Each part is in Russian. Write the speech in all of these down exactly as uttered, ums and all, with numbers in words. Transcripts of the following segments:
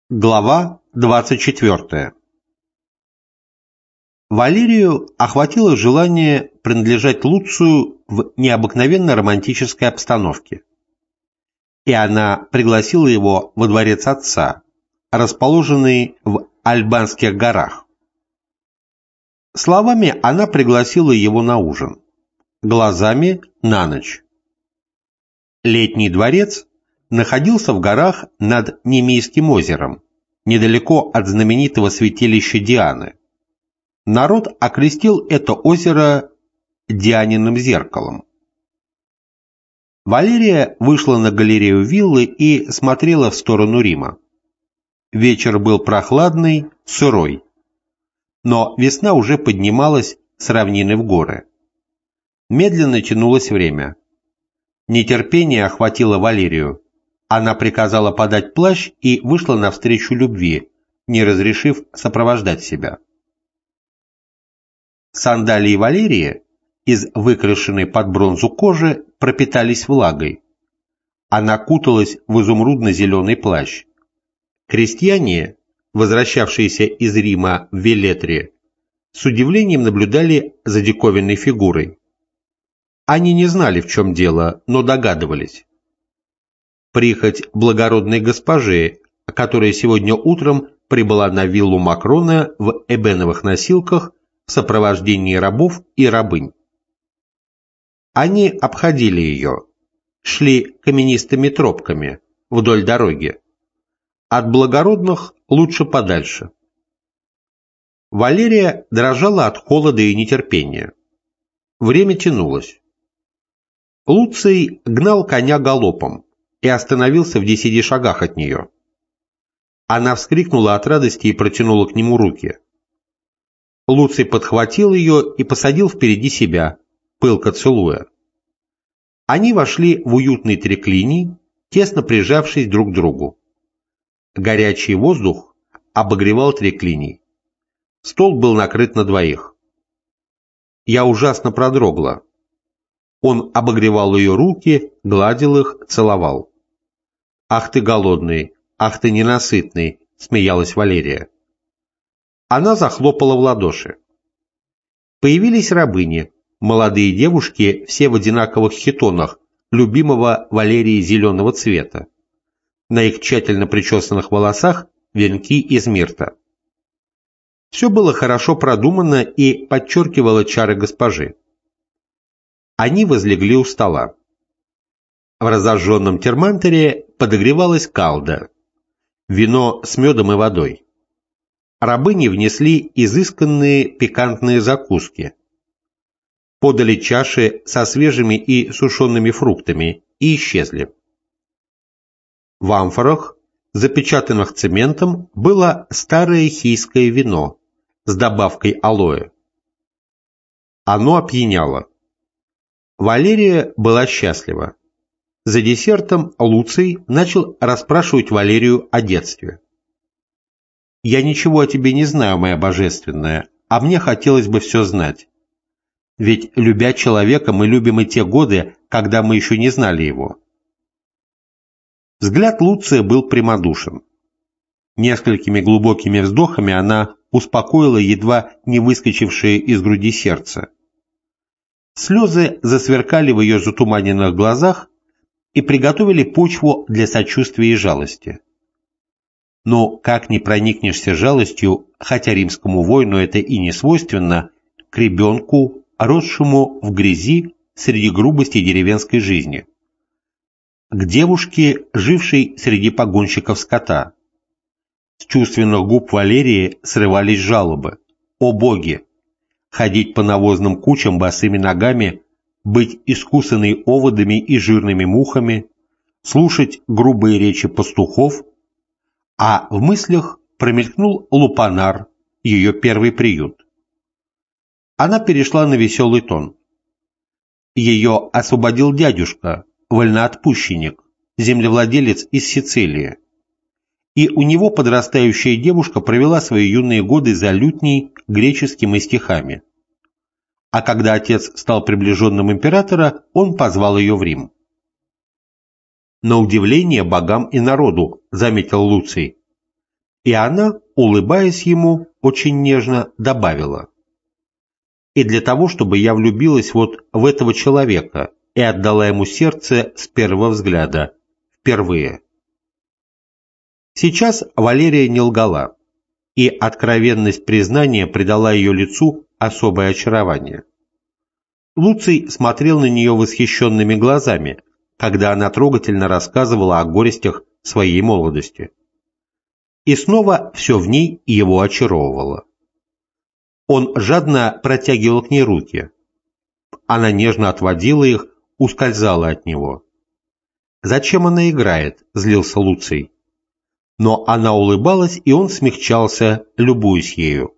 Глава двадцать четвёртая. Валерию охватило желание принадлежать Луцию в необыкновенно романтической обстановке, и она пригласила его во дворец отца, расположенный в Альбанских горах. Словами она пригласила его на ужин, глазами – на ночь. Летний дворец находился в горах над Немейским озером, недалеко от знаменитого святилища Дианы. Народ окрестил это озеро Дианиным зеркалом. Валерия вышла на галерею виллы и смотрела в сторону Рима. Вечер был прохладный, сырой, но весна уже поднималась с равнины в горы. Медленно тянулось время. Нетерпение охватило Валерию. Она приказала подать плащ и вышла навстречу любви, не разрешив сопровождать себя. Сандалии Валерии из выкрашенной под бронзу кожи пропитались влагой. Она куталась в изумрудно-зеленый плащ. Крестьяне, возвращавшиеся из Рима в Велетре, с удивлением наблюдали за диковинной фигурой. Они не знали, в чем дело, но догадывались. Прихоть благородной госпожи, которая сегодня утром прибыла на виллу Макрона в эбеновых носилках в сопровождении рабов и рабынь. Они обходили ее, шли каменистыми тропками вдоль дороги. От благородных лучше подальше. Валерия дрожала от холода и нетерпения. Время тянулось. Луций гнал коня галопом и остановился в десяти шагах от нее. Она вскрикнула от радости и протянула к нему руки. Луций подхватил ее и посадил впереди себя, пылко целуя. Они вошли в уютный триклиний, тесно прижавшись друг к другу. Горячий воздух обогревал триклиний. Стол был накрыт на двоих. Я ужасно продрогла. Он обогревал ее руки, гладил их, целовал. «Ах ты голодный, ах ты ненасытный!» — смеялась Валерия. Она захлопала в ладоши. Появились рабыни, молодые девушки, все в одинаковых хитонах, любимого Валерии зеленого цвета. На их тщательно причесанных волосах венки из мирта. Все было хорошо продумано и подчеркивало чары госпожи. Они возлегли у стола. В разожженном термантере подогревалась калда, вино с медом и водой. Рабыни внесли изысканные пикантные закуски. Подали чаши со свежими и сушеными фруктами и исчезли. В амфорах, запечатанных цементом, было старое хийское вино с добавкой алоэ. Оно опьяняло. Валерия была счастлива. За десертом Луций начал расспрашивать Валерию о детстве. «Я ничего о тебе не знаю, моя божественная, а мне хотелось бы все знать. Ведь, любя человека, мы любим и те годы, когда мы еще не знали его». Взгляд Луция был прямодушен. Несколькими глубокими вздохами она успокоила едва не выскочившее из груди сердце. Слезы засверкали в ее затуманенных глазах и приготовили почву для сочувствия и жалости. Но как не проникнешься жалостью, хотя римскому воину это и не свойственно, к ребенку, росшему в грязи среди грубости деревенской жизни, к девушке, жившей среди погонщиков скота. С чувственных губ Валерии срывались жалобы. «О боги! Ходить по навозным кучам босыми ногами, быть искусанной оводами и жирными мухами, слушать грубые речи пастухов». А в мыслях промелькнул Лупанар, ее первый приют. Она перешла на веселый тон. Ее освободил дядюшка, вольноотпущенник, землевладелец из Сицилии. И у него подрастающая девушка провела свои юные годы за лютней, греческим и стихами. А когда отец стал приближенным императора, он позвал ее в Рим. «На удивление богам и народу», — заметил Луций. И она, улыбаясь ему, очень нежно добавила: «И для того, чтобы я влюбилась вот в этого человека и отдала ему сердце с первого взгляда, впервые». Сейчас Валерия не лгала, и откровенность признания придала ее лицу особое очарование. Луций смотрел на нее восхищенными глазами, когда она трогательно рассказывала о горестях своей молодости. И снова все в ней его очаровывало. Он жадно протягивал к ней руки. Она нежно отводила их, ускользала от него. «Зачем она играет?» – злился Луций. Но она улыбалась, и он смягчался, любуясь ею.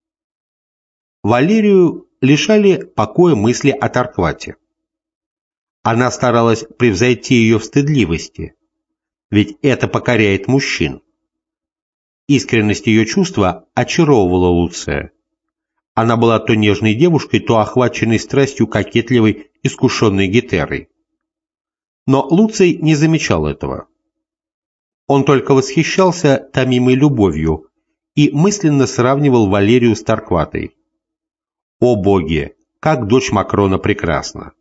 Валерию лишали покоя мысли о Торквате. Она старалась превзойти ее в стыдливости, ведь это покоряет мужчин. Искренность ее чувства очаровывала Луция. Она была то нежной девушкой, то охваченной страстью кокетливой, искушенной гетерой. Но Луций не замечал этого. Он только восхищался томимой любовью и мысленно сравнивал Валерию с Торкватой. О боги, как дочь Макрона прекрасна!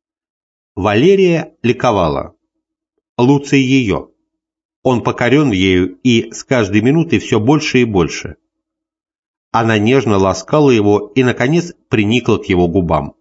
Валерия ликовала. Луций ее. Он покорен ею и с каждой минутой все больше и больше. Она нежно ласкала его и, наконец, приникла к его губам.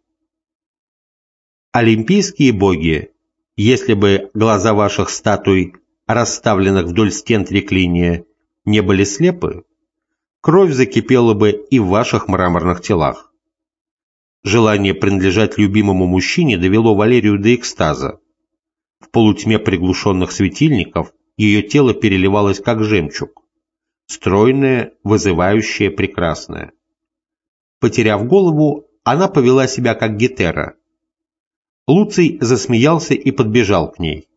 Олимпийские боги, если бы глаза ваших статуй, расставленных вдоль стен триклиния, не были слепы, кровь закипела бы и в ваших мраморных телах. Желание принадлежать любимому мужчине довело Валерию до экстаза. В полутьме приглушенных светильников ее тело переливалось как жемчуг, стройное, вызывающее, прекрасное. Потеряв голову, она повела себя как гетера. Луций засмеялся и подбежал к ней.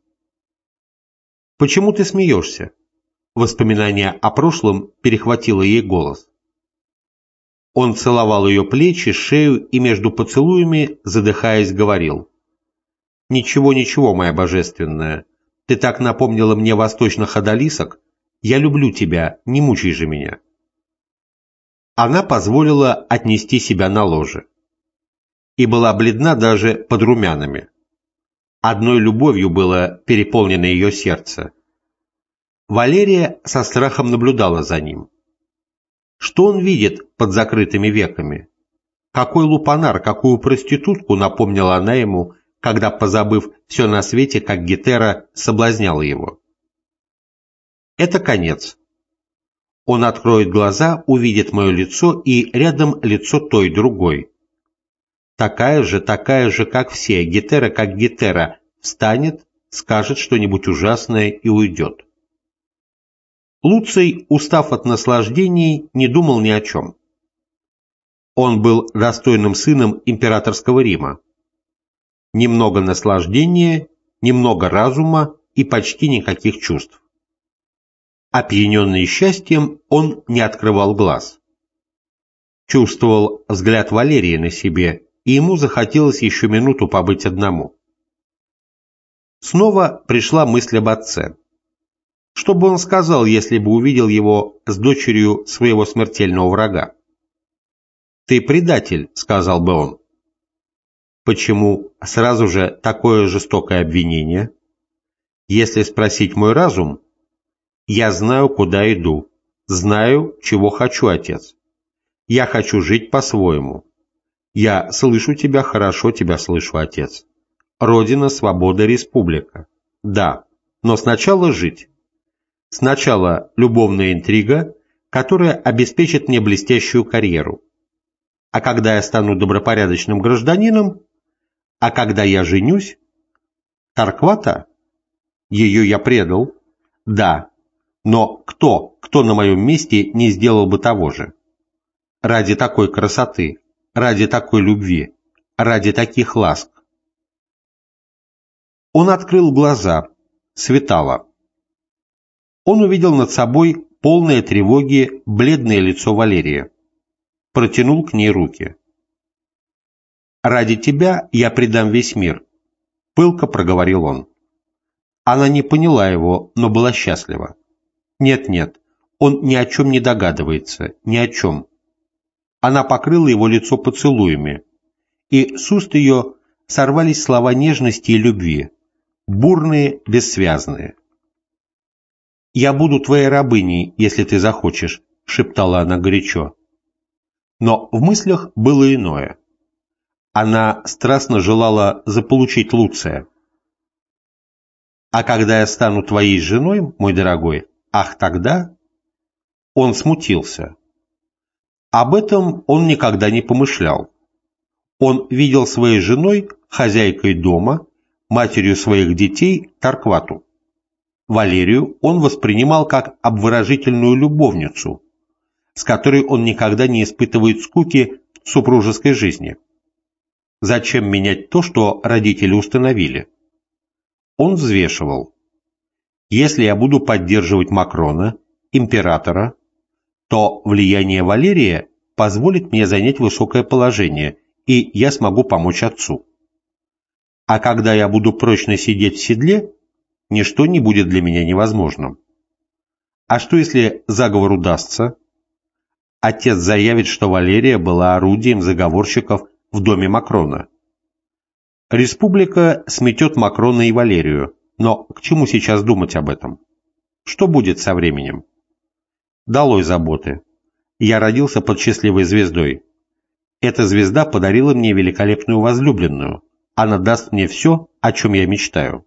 «Почему ты смеешься?» Воспоминание о прошлом перехватило ей голос. Он целовал ее плечи, шею и между поцелуями, задыхаясь, говорил: «Ничего, ничего, моя божественная, ты так напомнила мне восточных одолисок, я люблю тебя, не мучай же меня». Она позволила отнести себя на ложе. И была бледна даже под румянами. Одной любовью было переполнено ее сердце. Валерия со страхом наблюдала за ним. Что он видит под закрытыми веками? Какой лупанар, какую проститутку, напомнила она ему, когда, позабыв все на свете, как гетера, соблазняла его. Это конец. Он откроет глаза, увидит мое лицо и рядом лицо той другой. Такая же, такая же, как все, гетера как гетера, встанет, скажет что-нибудь ужасное и уйдет. Луций, устав от наслаждений, не думал ни о чем. Он был достойным сыном императорского Рима. Немного наслаждения, немного разума и почти никаких чувств. Опьяненный счастьем, он не открывал глаз. Чувствовал взгляд Валерии на себе, и ему захотелось еще минуту побыть одному. Снова пришла мысль об отце. Что бы он сказал, если бы увидел его с дочерью своего смертельного врага? «Ты предатель», — сказал бы он. Почему сразу же такое жестокое обвинение? Если спросить мой разум, я знаю, куда иду, знаю, чего хочу, отец. Я хочу жить по-своему. Я слышу тебя, хорошо тебя слышу, отец. Родина, свобода, республика. Да, но сначала жить. Сначала любовная интрига, которая обеспечит мне блестящую карьеру. А когда я стану добропорядочным гражданином, а когда я женюсь, Торквата? Ее я предал. Да, но кто, кто на моем месте не сделал бы того же? Ради такой красоты, ради такой любви, ради таких ласк. Он открыл глаза. Светало. Он увидел над собой полное тревоги бледное лицо Валерии. Протянул к ней руки. «Ради тебя я предам весь мир», — пылко проговорил он. Она не поняла его, но была счастлива. Нет-нет, Он ни о чем не догадывается, ни о чем. Она покрыла его лицо поцелуями, и с уст ее сорвались слова нежности и любви, бурные, бессвязные. «Я буду твоей рабыней, если ты захочешь», — шептала она горячо. Но в мыслях было иное. Она страстно желала заполучить Луция. «А когда я стану твоей женой, мой дорогой, ах, тогда...» Он смутился. Об этом он никогда не помышлял. Он видел своей женой, хозяйкой дома, матерью своих детей, Торквату. Валерию он воспринимал как обворожительную любовницу, с которой он никогда не испытывает скуки в супружеской жизни. Зачем менять то, что родители установили? Он взвешивал. Если я буду поддерживать Макрона, императора, то влияние Валерия позволит мне занять высокое положение, и я смогу помочь отцу. А когда я буду прочно сидеть в седле, ничто не будет для меня невозможным. А что, если заговор удастся? Отец заявит, что Валерия была орудием заговорщиков в доме Макрона. Республика сметет Макрона и Валерию, но к чему сейчас думать об этом? Что будет со временем? Долой заботы. Я родился под счастливой звездой. Эта звезда подарила мне великолепную возлюбленную. Она даст мне все, о чем я мечтаю.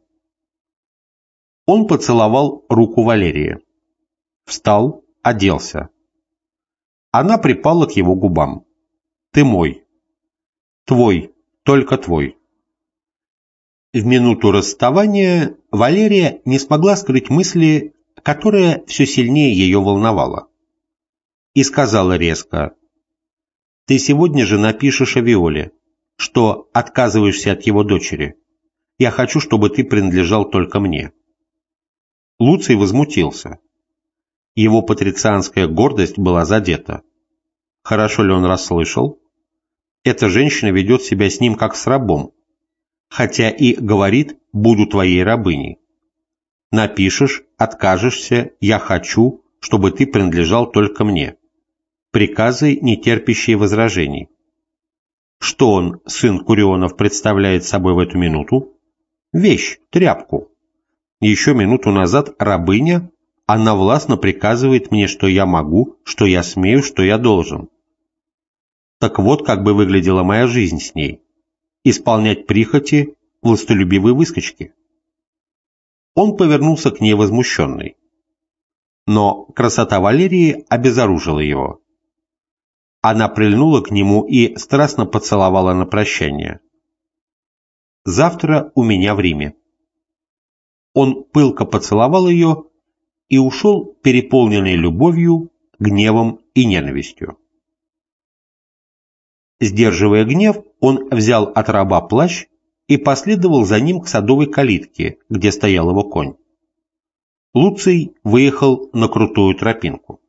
Он поцеловал руку Валерии. Встал, оделся. Она припала к его губам. «Ты мой. Твой, только твой». В минуту расставания Валерия не смогла скрыть мысли, которая все сильнее ее волновала. И сказала резко: «Ты сегодня же напишешь о Виоле, что отказываешься от его дочери. Я хочу, чтобы ты принадлежал только мне». Луций возмутился. Его патрицианская гордость была задета. Хорошо ли он расслышал? Эта женщина ведет себя с ним как с рабом, хотя и говорит: «буду твоей рабыней». Напишешь, откажешься, я хочу, чтобы ты принадлежал только мне. Приказы, не терпящие возражений. Что он, сын Курионов, представляет собой в эту минуту? Вещь, тряпку. Еще минуту назад рабыня, она властно приказывает мне, что я могу, что я смею, что я должен. Так вот, как бы выглядела моя жизнь с ней. Исполнять прихоти властолюбивой выскочки. Он повернулся к ней возмущенный. Но красота Валерии обезоружила его. Она прильнула к нему и страстно поцеловала на прощание. «Завтра у меня в Риме». Он пылко поцеловал ее и ушел, переполненный любовью, гневом и ненавистью. Сдерживая гнев, он взял от раба плащ и последовал за ним к садовой калитке, где стоял его конь. Луций выехал на крутую тропинку.